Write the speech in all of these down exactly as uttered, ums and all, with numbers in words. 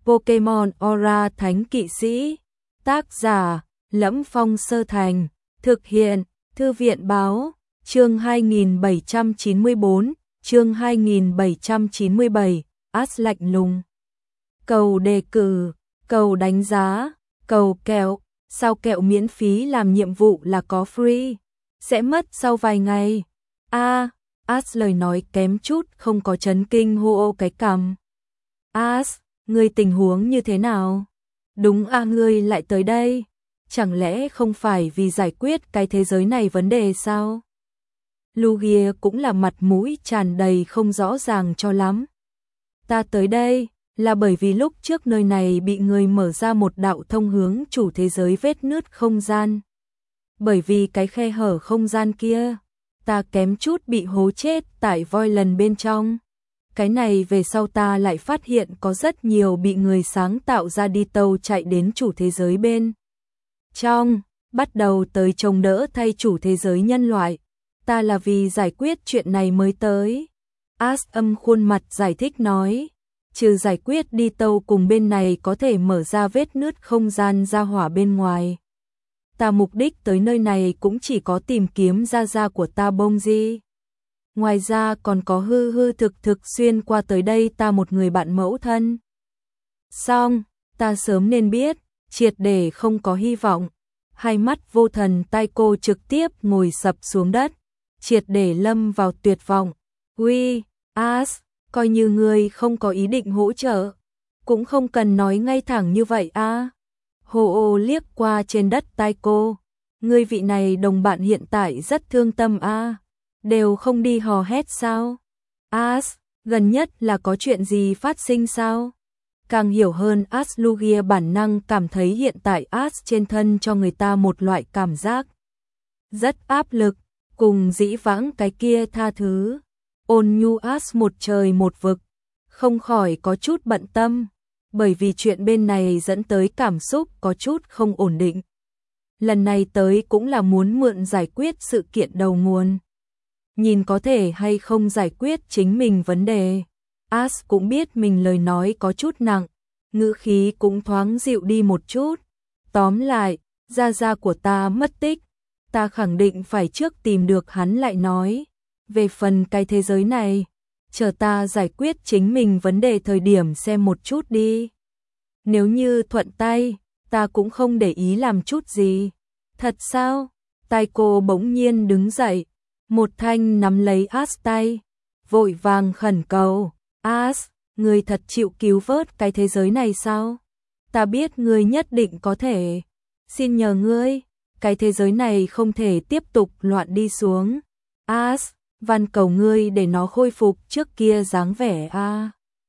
Pokemon Aura Thánh Kỵ Sĩ. Tác giả Lẫm Phong Sơ Thành. Thực hiện Thư viện Báo. Chương hai nghìn bảy trăm chín mươi bốn, chương hai nghìn bảy trăm chín mươi bảy, As lạnh lùng. Cầu đề cử, cầu đánh giá, cầu kẹo, sao kẹo miễn phí làm nhiệm vụ là có free, sẽ mất sau vài ngày. A, à, As lời nói kém chút không có chấn kinh hô ô cái cằm. As, ngươi tình huống như thế nào? Đúng a, ngươi lại tới đây, chẳng lẽ không phải vì giải quyết cái thế giới này vấn đề sao? Lugia cũng là mặt mũi tràn đầy không rõ ràng cho lắm. Ta tới đây là bởi vì lúc trước nơi này bị người mở ra một đạo thông hướng chủ thế giới vết nứt không gian. Bởi vì cái khe hở không gian kia, ta kém chút bị hố chết tại voi lần bên trong. Cái này về sau ta lại phát hiện có rất nhiều bị người sáng tạo ra đi tàu chạy đến chủ thế giới bên trong, bắt đầu tới trông đỡ thay chủ thế giới nhân loại. Ta là vì giải quyết chuyện này mới tới. As âm khuôn mặt giải thích nói, trừ giải quyết đi tàu cùng bên này có thể mở ra vết nứt không gian ra hỏa bên ngoài. Ta mục đích tới nơi này cũng chỉ có tìm kiếm gia gia của ta Bông Di. Ngoài ra còn có hư hư thực thực xuyên qua tới đây ta một người bạn mẫu thân. Xong, ta sớm nên biết, triệt để không có hy vọng. Hai mắt vô thần tai cô trực tiếp ngồi sập xuống đất, triệt để lâm vào tuyệt vọng. Uy, As, coi như ngươi không có ý định hỗ trợ, cũng không cần nói ngay thẳng như vậy a. À. Hồ ô liếc qua trên đất tai cô, ngươi vị này đồng bạn hiện tại rất thương tâm a, à. Đều không đi hò hét sao? As, gần nhất là có chuyện gì phát sinh sao? Càng hiểu hơn As, Lugia bản năng cảm thấy hiện tại As trên thân cho người ta một loại cảm giác rất áp lực, cùng dĩ vãng cái kia tha thứ, ôn nhu As một trời một vực, không khỏi có chút bận tâm, bởi vì chuyện bên này dẫn tới cảm xúc có chút không ổn định. Lần này tới cũng là muốn mượn giải quyết sự kiện đầu nguồn, nhìn có thể hay không giải quyết chính mình vấn đề. As cũng biết mình lời nói có chút nặng, ngữ khí cũng thoáng dịu đi một chút. Tóm lại, gia gia của ta mất tích, ta khẳng định phải trước tìm được hắn lại nói. Về phần cái thế giới này, chờ ta giải quyết chính mình vấn đề thời điểm xem một chút đi. Nếu như thuận tay, ta cũng không để ý làm chút gì. Thật sao? Tai cô bỗng nhiên đứng dậy, một thanh nắm lấy As tay, vội vàng khẩn cầu. As, ngươi thật chịu cứu vớt cái thế giới này sao? Ta biết ngươi nhất định có thể. Xin nhờ ngươi, cái thế giới này không thể tiếp tục loạn đi xuống. As, van cầu ngươi để nó khôi phục trước kia dáng vẻ a. À.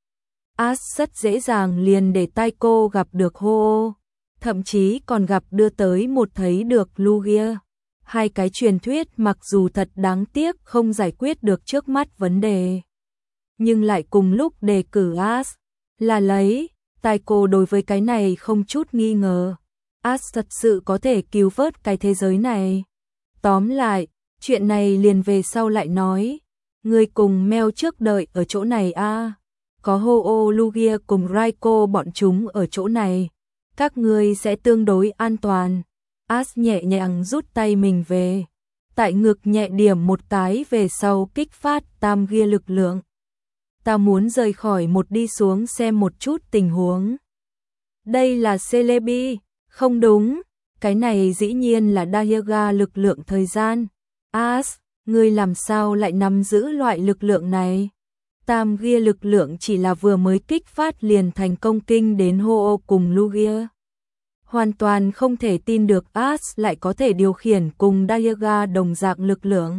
As rất dễ dàng liền để tai cô gặp được Ho-Oh, thậm chí còn gặp đưa tới một thấy được Lugia. Hai cái truyền thuyết mặc dù thật đáng tiếc không giải quyết được trước mắt vấn đề, nhưng lại cùng lúc đề cử As là lấy. Tai cô đối với cái này không chút nghi ngờ. As thật sự có thể cứu vớt cái thế giới này. Tóm lại, chuyện này liền về sau lại nói. Ngươi cùng Mel trước đợi ở chỗ này a. À. Có Ho-Oh, Lugia cùng Raikou bọn chúng ở chỗ này, các ngươi sẽ tương đối an toàn. As nhẹ nhàng rút tay mình về, tại ngực nhẹ điểm một cái về sau kích phát tam gia lực lượng. Ta muốn rời khỏi một đi xuống xem một chút tình huống. Đây là Celebi, không đúng, cái này dĩ nhiên là Dialga lực lượng thời gian. As, ngươi làm sao lại nắm giữ loại lực lượng này? Tam gia lực lượng chỉ là vừa mới kích phát liền thành công kinh đến Ho-Oh cùng Lugia. Hoàn toàn không thể tin được As lại có thể điều khiển cùng Dialga đồng dạng lực lượng.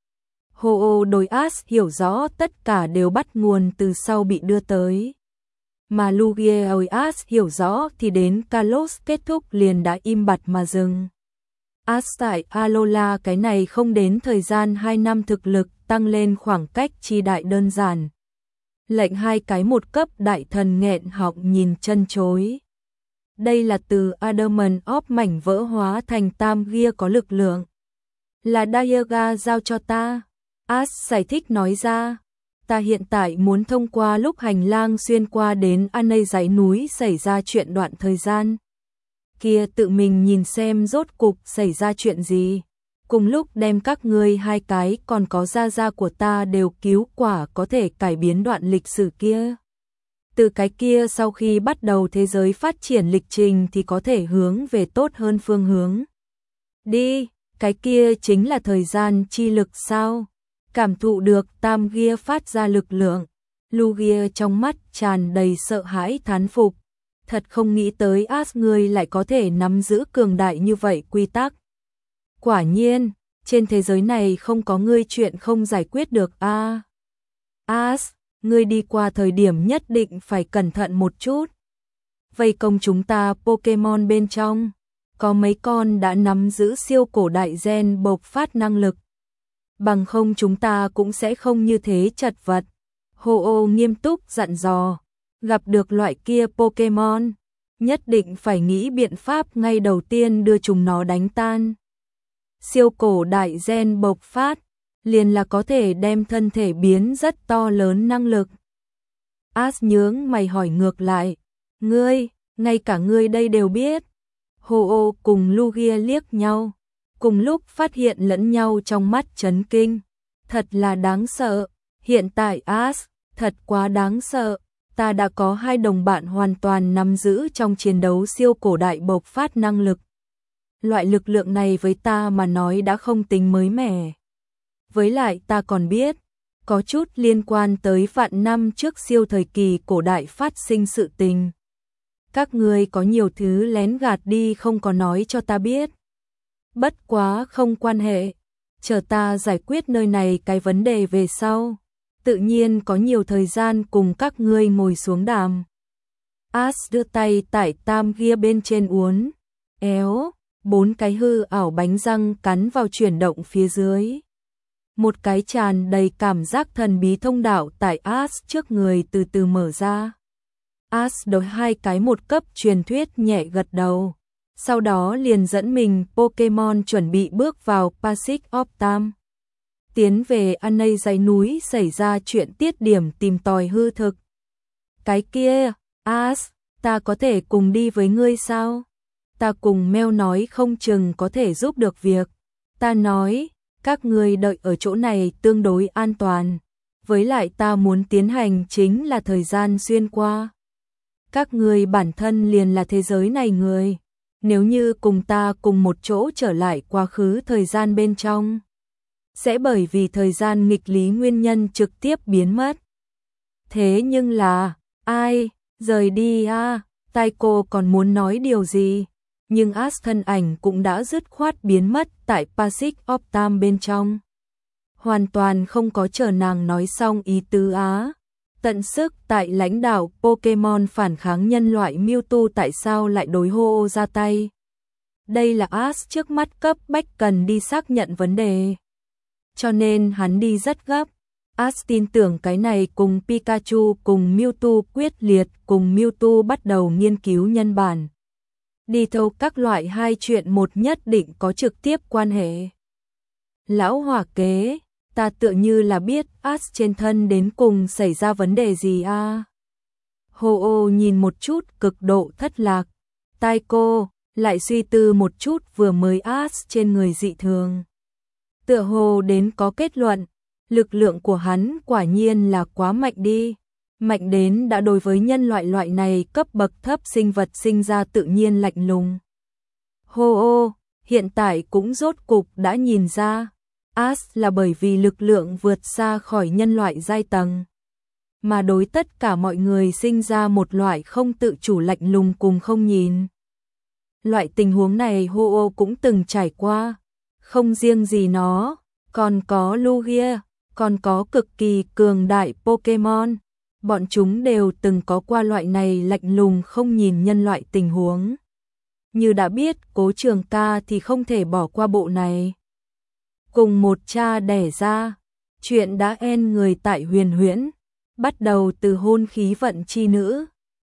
Ho-Oh đối As hiểu rõ tất cả đều bắt nguồn từ sau bị đưa tới. Mà Lugia đối As hiểu rõ thì đến Kalos kết thúc liền đã im bặt mà dừng. As tại Alola cái này không đến thời gian hai năm thực lực tăng lên khoảng cách chi đại đơn giản. Lệnh hai cái một cấp đại thần nghẹn họng nhìn chân chối. Đây là từ Adamant of mảnh vỡ hóa thành tam gia có lực lượng. Là Dialga giao cho ta. As giải thích nói ra. Ta hiện tại muốn thông qua lúc hành lang xuyên qua đến Anei dãy núi xảy ra chuyện đoạn thời gian kia tự mình nhìn xem rốt cục xảy ra chuyện gì. Cùng lúc đem các ngươi hai cái còn có gia gia của ta đều cứu quả có thể cải biến đoạn lịch sử kia. Từ cái kia sau khi bắt đầu thế giới phát triển lịch trình thì có thể hướng về tốt hơn phương hướng. Đi, cái kia chính là thời gian chi lực sao? Cảm thụ được Tam Gia phát ra lực lượng, Lugia trong mắt tràn đầy sợ hãi thán phục. Thật không nghĩ tới As ngươi lại có thể nắm giữ cường đại như vậy quy tắc. Quả nhiên, trên thế giới này không có ngươi chuyện không giải quyết được a. À, As, ngươi đi qua thời điểm nhất định phải cẩn thận một chút. Vây công chúng ta Pokemon bên trong, có mấy con đã nắm giữ siêu cổ đại gen bộc phát năng lực. Bằng không chúng ta cũng sẽ không như thế chật vật. Ho-Oh nghiêm túc dặn dò, gặp được loại kia Pokemon, nhất định phải nghĩ biện pháp ngay đầu tiên đưa chúng nó đánh tan. Siêu cổ đại gen bộc phát, liền là có thể đem thân thể biến rất to lớn năng lực. As nhướng mày hỏi ngược lại, ngươi, ngay cả ngươi đây đều biết. Ho-Oh cùng Lugia liếc nhau, cùng lúc phát hiện lẫn nhau trong mắt chấn kinh. Thật là đáng sợ, hiện tại As, thật quá đáng sợ. Ta đã có hai đồng bạn hoàn toàn nắm giữ trong chiến đấu siêu cổ đại bộc phát năng lực. Loại lực lượng này với ta mà nói đã không tính mới mẻ. Với lại ta còn biết, có chút liên quan tới vạn năm trước siêu thời kỳ cổ đại phát sinh sự tình. Các ngươi có nhiều thứ lén gạt đi không có nói cho ta biết. Bất quá không quan hệ, chờ ta giải quyết nơi này cái vấn đề về sau. Tự nhiên có nhiều thời gian cùng các ngươi ngồi xuống đàm. As đưa tay tại Tam Gia bên trên uốn éo, bốn cái hư ảo bánh răng cắn vào chuyển động phía dưới. Một cái tràn đầy cảm giác thần bí thông đạo tại As trước người từ từ mở ra. As đối hai cái một cấp truyền thuyết nhẹ gật đầu, sau đó liền dẫn mình Pokemon chuẩn bị bước vào Passage of Time. Tiến về Anei dãy núi xảy ra chuyện tiết điểm tìm tòi hư thực. Cái kia, As, ta có thể cùng đi với ngươi sao? Ta cùng Mel nói không chừng có thể giúp được việc. Ta nói, các ngươi đợi ở chỗ này tương đối an toàn. Với lại ta muốn tiến hành chính là thời gian xuyên qua. Các ngươi bản thân liền là thế giới này người. Nếu như cùng ta cùng một chỗ trở lại quá khứ thời gian bên trong, sẽ bởi vì thời gian nghịch lý nguyên nhân trực tiếp biến mất. Thế nhưng là, ai, rời đi à, Taiko còn muốn nói điều gì, nhưng As thân ảnh cũng đã dứt khoát biến mất tại Passage of Time bên trong. Hoàn toàn không có chờ nàng nói xong ý tứ á. Tận sức tại lãnh đạo Pokemon phản kháng nhân loại Mewtwo tại sao lại đối Ho-Oh ra tay. Đây là As trước mắt cấp bách cần đi xác nhận vấn đề. Cho nên hắn đi rất gấp. As tin tưởng cái này cùng Pikachu cùng Mewtwo quyết liệt cùng Mewtwo bắt đầu nghiên cứu nhân bản. Đi thâu các loại hai chuyện một nhất định có trực tiếp quan hệ. Lão hỏa kế, ta tựa như là biết As trên thân đến cùng xảy ra vấn đề gì a. À? Ho-Oh nhìn một chút cực độ thất lạc. Taiko lại suy tư một chút vừa mới As trên người dị thường. Tựa hồ đến có kết luận, lực lượng của hắn quả nhiên là quá mạnh đi. Mạnh đến đã đối với nhân loại loại này cấp bậc thấp sinh vật sinh ra tự nhiên lạnh lùng. Ho-Oh hiện tại cũng rốt cục đã nhìn ra, As là bởi vì lực lượng vượt xa khỏi nhân loại giai tầng, mà đối tất cả mọi người sinh ra một loại không tự chủ lạnh lùng cùng không nhìn. Loại tình huống này Ho-Oh cũng từng trải qua, không riêng gì nó, còn có Lugia, còn có cực kỳ cường đại Pokemon, bọn chúng đều từng có qua loại này lạnh lùng không nhìn nhân loại tình huống. Như đã biết Cố Trường Ca thì không thể bỏ qua bộ này. Cùng một cha đẻ ra, chuyện đã en người tại Huyền Huyễn, bắt đầu từ hôn khí vận chi nữ,